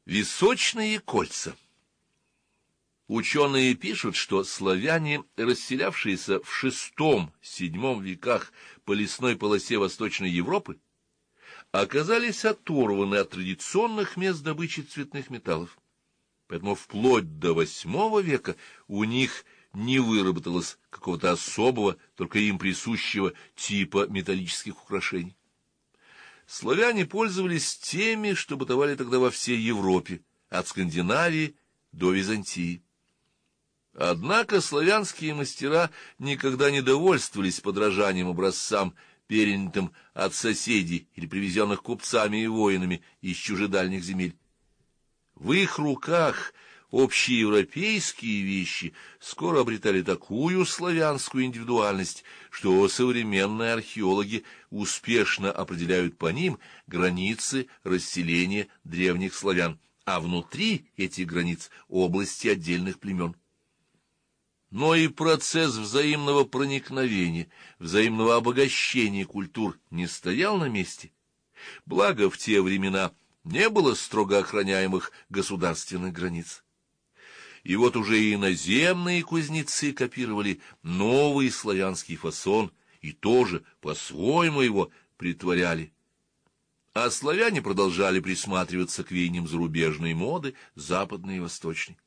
Височные кольца. Ученые пишут, что славяне, расселявшиеся в VI-VII веках по лесной полосе Восточной Европы, оказались оторваны от традиционных мест добычи цветных металлов. Поэтому вплоть до VIII века у них не выработалось какого-то особого, только им присущего типа металлических украшений. Славяне пользовались теми, что бытовали тогда во всей Европе, от Скандинавии до Византии. Однако славянские мастера никогда не довольствовались подражанием образцам, перенятым от соседей или привезенных купцами и воинами из чужедальних земель. В их руках общеевропейские вещи скоро обретали такую славянскую индивидуальность, что современные археологи успешно определяют по ним границы расселения древних славян, а внутри этих границ области отдельных племен. Но и процесс взаимного проникновения, взаимного обогащения культур не стоял на месте. Благо в те времена не было строго охраняемых государственных границ. И вот уже и иноземные кузнецы копировали новый славянский фасон и тоже по-своему его притворяли. А славяне продолжали присматриваться к веяниям зарубежной моды, западной и восточной.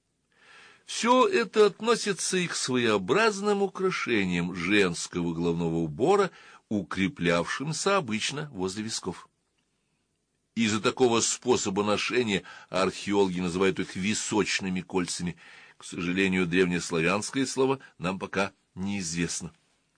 Все это относится и к своеобразным украшениям женского головного убора, укреплявшимся обычно возле висков. Из-за такого способа ношения археологи называют их височными кольцами. К сожалению, древнеславянское слово нам пока неизвестно.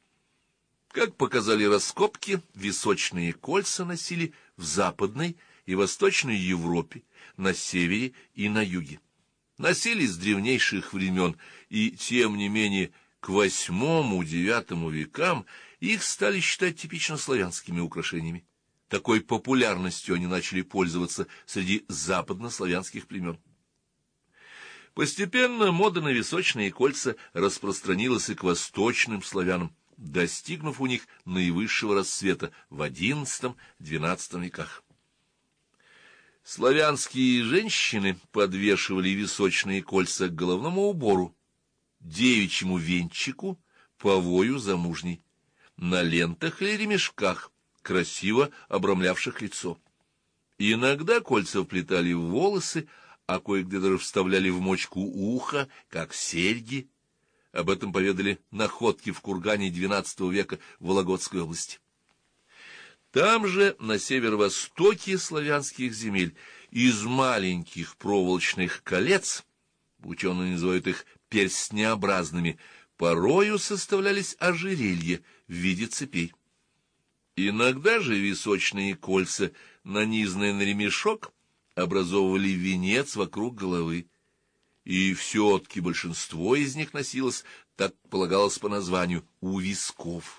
Как показали раскопки, височные кольца носили в Западной и Восточной Европе, на севере и на юге. Носили с древнейших времен, и, тем не менее, к VIII-IX векам их стали считать типично славянскими украшениями. Такой популярностью они начали пользоваться среди западнославянских племен. Постепенно мода на височные кольца распространилась и к восточным славянам, достигнув у них наивысшего расцвета в XI-XII веках. Славянские женщины подвешивали височные кольца к головному убору, девичьему венчику, повою замужней, на лентах или ремешках, красиво обрамлявших лицо. Иногда кольца вплетали в волосы, а кое-где даже вставляли в мочку уха, как серьги. Об этом поведали находки в кургане XII века в Вологодской области. Там же, на северо-востоке славянских земель, из маленьких проволочных колец, ученые называют их перстнеобразными, порою составлялись ожерелья в виде цепей. Иногда же височные кольца, нанизанные на ремешок, образовывали венец вокруг головы. И все-таки большинство из них носилось, так полагалось по названию, у висков.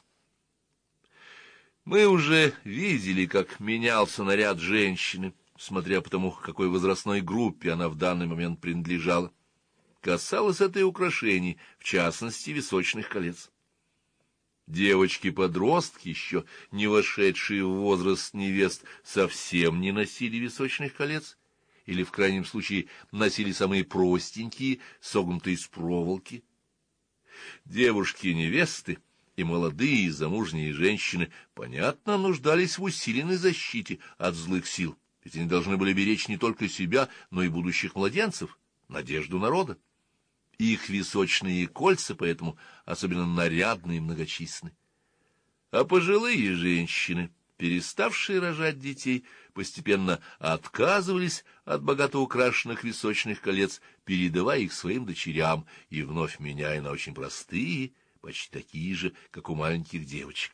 Мы уже видели, как менялся наряд женщины, смотря по тому, к какой возрастной группе она в данный момент принадлежала. Касалось это и украшений, в частности, височных колец. Девочки-подростки, еще не вошедшие в возраст невест, совсем не носили височных колец, или, в крайнем случае, носили самые простенькие, согнутые из проволоки. Девушки-невесты и молодые замужние женщины, понятно, нуждались в усиленной защите от злых сил, ведь они должны были беречь не только себя, но и будущих младенцев, надежду народа. Их височные кольца, поэтому особенно нарядные и многочисленны. А пожилые женщины, переставшие рожать детей, постепенно отказывались от богато украшенных височных колец, передавая их своим дочерям и вновь меняя на очень простые, почти такие же, как у маленьких девочек.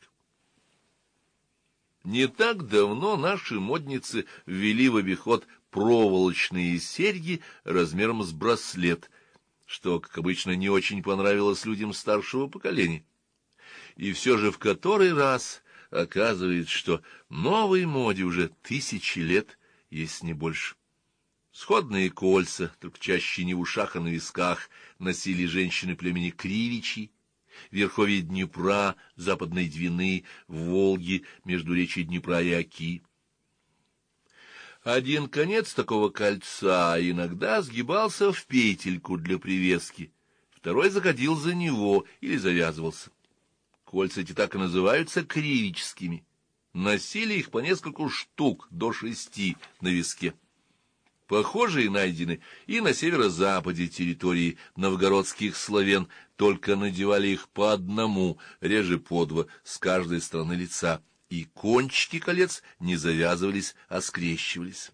Не так давно наши модницы ввели в обиход проволочные серьги размером с браслет, что, как обычно, не очень понравилось людям старшего поколения. И все же в который раз оказывается, что новой моде уже 1000 лет, если не больше. Сходные кольца, только чаще не в ушах, а на висках, носили женщины племени Кривичей, верховья Днепра, Западной Двины, Волги, междуречия Днепра и Оки. Один конец такого кольца иногда сгибался в петельку для привески, второй заходил за него или завязывался. Кольца эти так и называются кривическими. Носили их по нескольку штук до 6 на виске. Похожие найдены и на северо-западе территории новгородских славян, только надевали их по одному, реже по два, с каждой стороны лица, и кончики колец не завязывались, а скрещивались.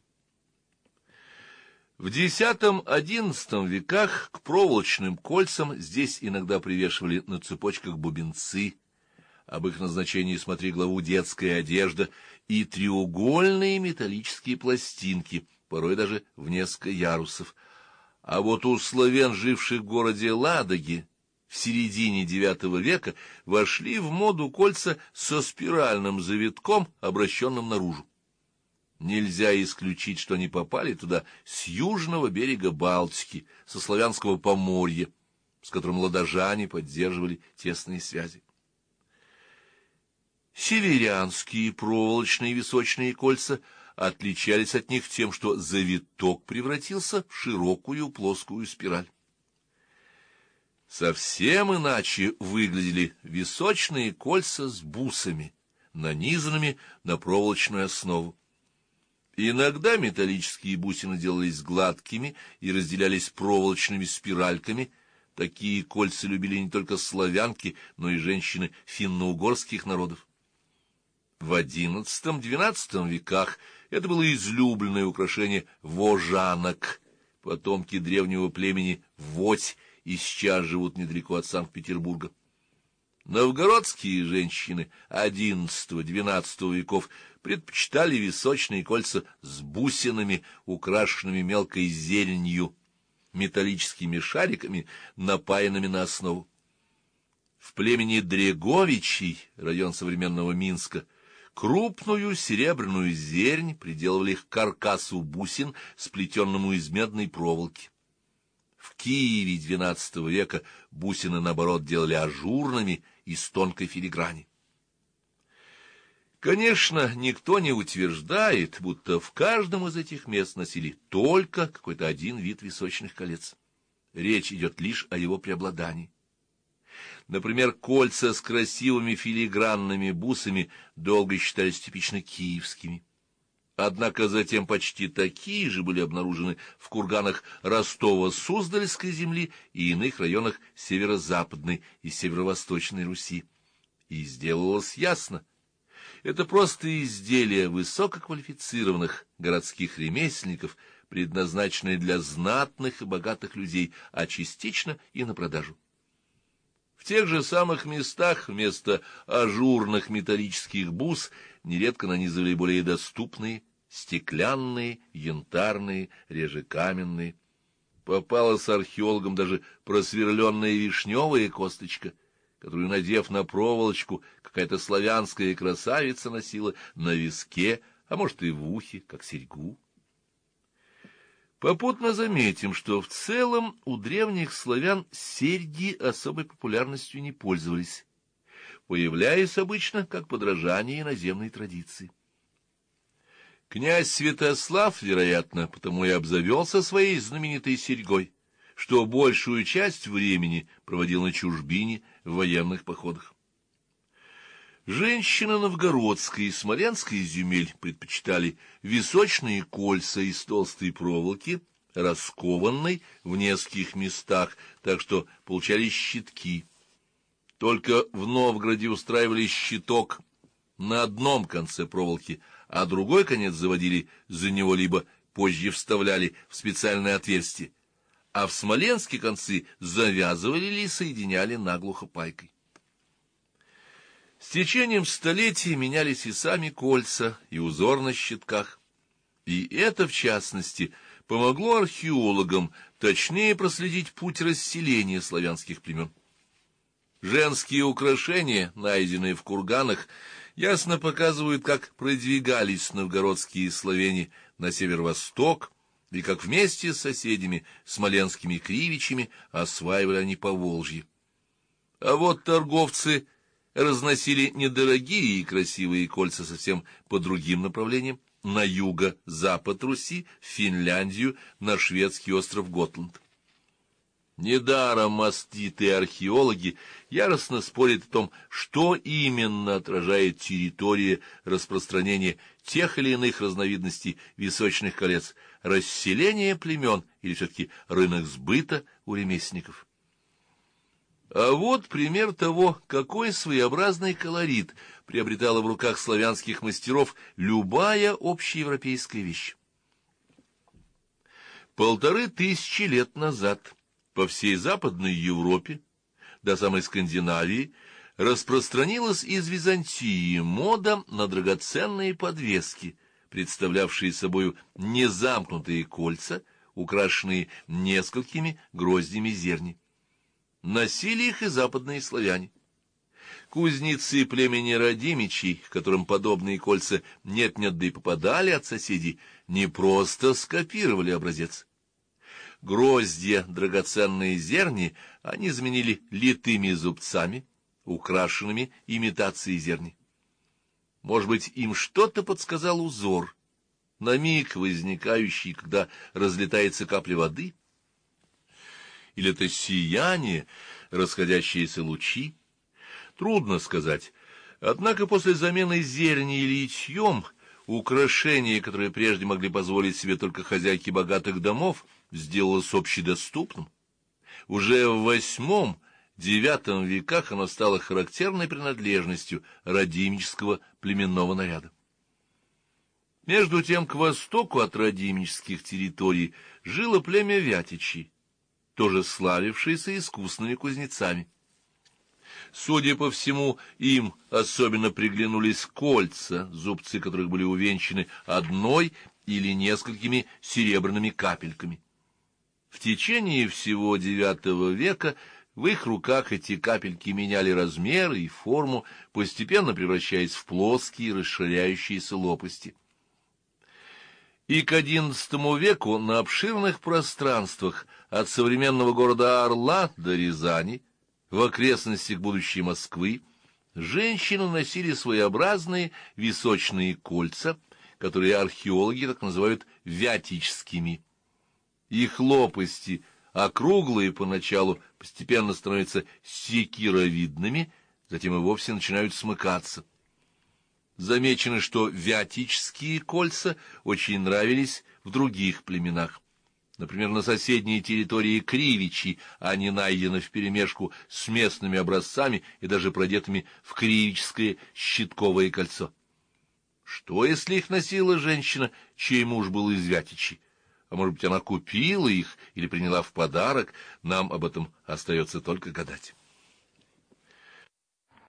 В X-XI веках к проволочным кольцам здесь иногда привешивали на цепочках бубенцы, об их назначении смотри главу «Детская одежда», и треугольные металлические пластинки, порой даже в несколько ярусов. А вот у славян, живших в городе Ладоге, в середине IX века вошли в моду кольца со спиральным завитком, обращенным наружу. Нельзя исключить, что они попали туда с южного берега Балтики, со славянского Поморья, с которым ладожане поддерживали тесные связи. Северянские проволочные височные кольца отличались от них тем, что завиток превратился в широкую плоскую спираль. Совсем иначе выглядели височные кольца с бусами, нанизанными на проволочную основу. Иногда металлические бусины делались гладкими и разделялись проволочными спиральками. Такие кольца любили не только славянки, но и женщины финно-угорских народов. В XI-XII веках это было излюбленное украшение вожанок. Потомки древнего племени Водь и сейчас живут недалеко от Санкт-Петербурга. Новгородские женщины XI-XII веков предпочитали височные кольца с бусинами, украшенными мелкой зеленью, металлическими шариками, напаянными на основу. В племени Дреговичей, район современного Минска, крупную серебряную зернь приделывали к каркасу бусин, сплетенному из медной проволоки. В Киеве XII века бусины, наоборот, делали ажурными из тонкой филиграни. Конечно, никто не утверждает, будто в каждом из этих мест носили только какой-то один вид височных колец. Речь идет лишь о его преобладании. Например, кольца с красивыми филигранными бусами долго считались типично киевскими. Однако затем почти такие же были обнаружены в курганах Ростово-Суздальской земли и иных районах северо-западной и северо-восточной Руси. И сделалось ясно: это просто изделия высококвалифицированных городских ремесленников, предназначенные для знатных и богатых людей, а частично и на продажу. В тех же самых местах вместо ажурных металлических бус нередко нанизывали более доступные стеклянные, янтарные, реже каменные. Попалась археологам даже просверленная вишневая косточка, которую, надев на проволочку, какая-то славянская красавица носила на виске, а может и в ухе, как серьгу. Попутно заметим, что в целом у древних славян серьги особой популярностью не пользовались, появляясь обычно как подражание иноземной традиции. Князь Святослав, вероятно, потому и обзавелся своей знаменитой серьгой, что большую часть времени проводил на чужбине в военных походах. Женщины новгородской и смоленской земель предпочитали височные кольца из толстой проволоки, раскованной в нескольких местах, так что получались щитки. Только в Новгороде устраивали щиток на одном конце проволоки, а другой конец заводили за него либо позже вставляли в специальное отверстие, а в Смоленске концы завязывали или соединяли наглухо пайкой. С течением столетий менялись и сами кольца, и узор на щитках. И это, в частности, помогло археологам точнее проследить путь расселения славянских племен. Женские украшения, найденные в курганах, ясно показывают, как продвигались новгородские славяне на северо-восток, и как вместе с соседями, смоленскими кривичами, осваивали они Поволжье. А вот торговцы разносили недорогие и красивые кольца совсем по другим направлениям. на юго-запад Руси, в Финляндию, на шведский остров Готланд. Недаром маститые археологи яростно спорят о том, что именно отражает территория распространения тех или иных разновидностей височных колец, расселение племен или все-таки рынок сбыта у ремесленников. А вот пример того, какой своеобразный колорит приобретала в руках славянских мастеров любая общеевропейская вещь. 1500 лет назад по всей Западной Европе до самой Скандинавии распространилась из Византии мода на драгоценные подвески, представлявшие собою незамкнутые кольца, украшенные несколькими гроздями зерни. Носили их и западные славяне. Кузнецы племени Радимичей, которым подобные кольца нет-нет да и попадали от соседей, не просто скопировали образец. Гроздья, драгоценные зерни, они заменили литыми зубцами, украшенными имитацией зерни. Может быть, им что-то подсказал узор, на миг возникающий, когда разлетается капля воды? Или это сияние, расходящиеся лучи? Трудно сказать. Однако после замены зерни литьем украшение, которое прежде могли позволить себе только хозяйки богатых домов, сделалось общедоступным. Уже в VIII-IX веках оно стало характерной принадлежностью радимического племенного наряда. Между тем, к востоку от радимических территорий жило племя Вятичей, тоже славившееся искусными кузнецами. Судя по всему, им особенно приглянулись кольца, зубцы которых были увенчаны одной или несколькими серебряными капельками. В течение всего IX века в их руках эти капельки меняли размеры и форму, постепенно превращаясь в плоские расширяющиеся лопасти. И к XI веку на обширных пространствах от современного города Орла до Рязани, в окрестностях будущей Москвы, женщины носили своеобразные височные кольца, которые археологи так называют вятическими. Их лопасти, округлые поначалу, постепенно становятся секировидными, затем и вовсе начинают смыкаться. Замечено, что вятические кольца очень нравились в других племенах. Например, на соседней территории Кривичей они найдены вперемешку с местными образцами и даже продетыми в кривическое щитковое кольцо. Что, если их носила женщина, чей муж был из Вятичей? А может быть, она купила их или приняла в подарок? Нам об этом остается только гадать.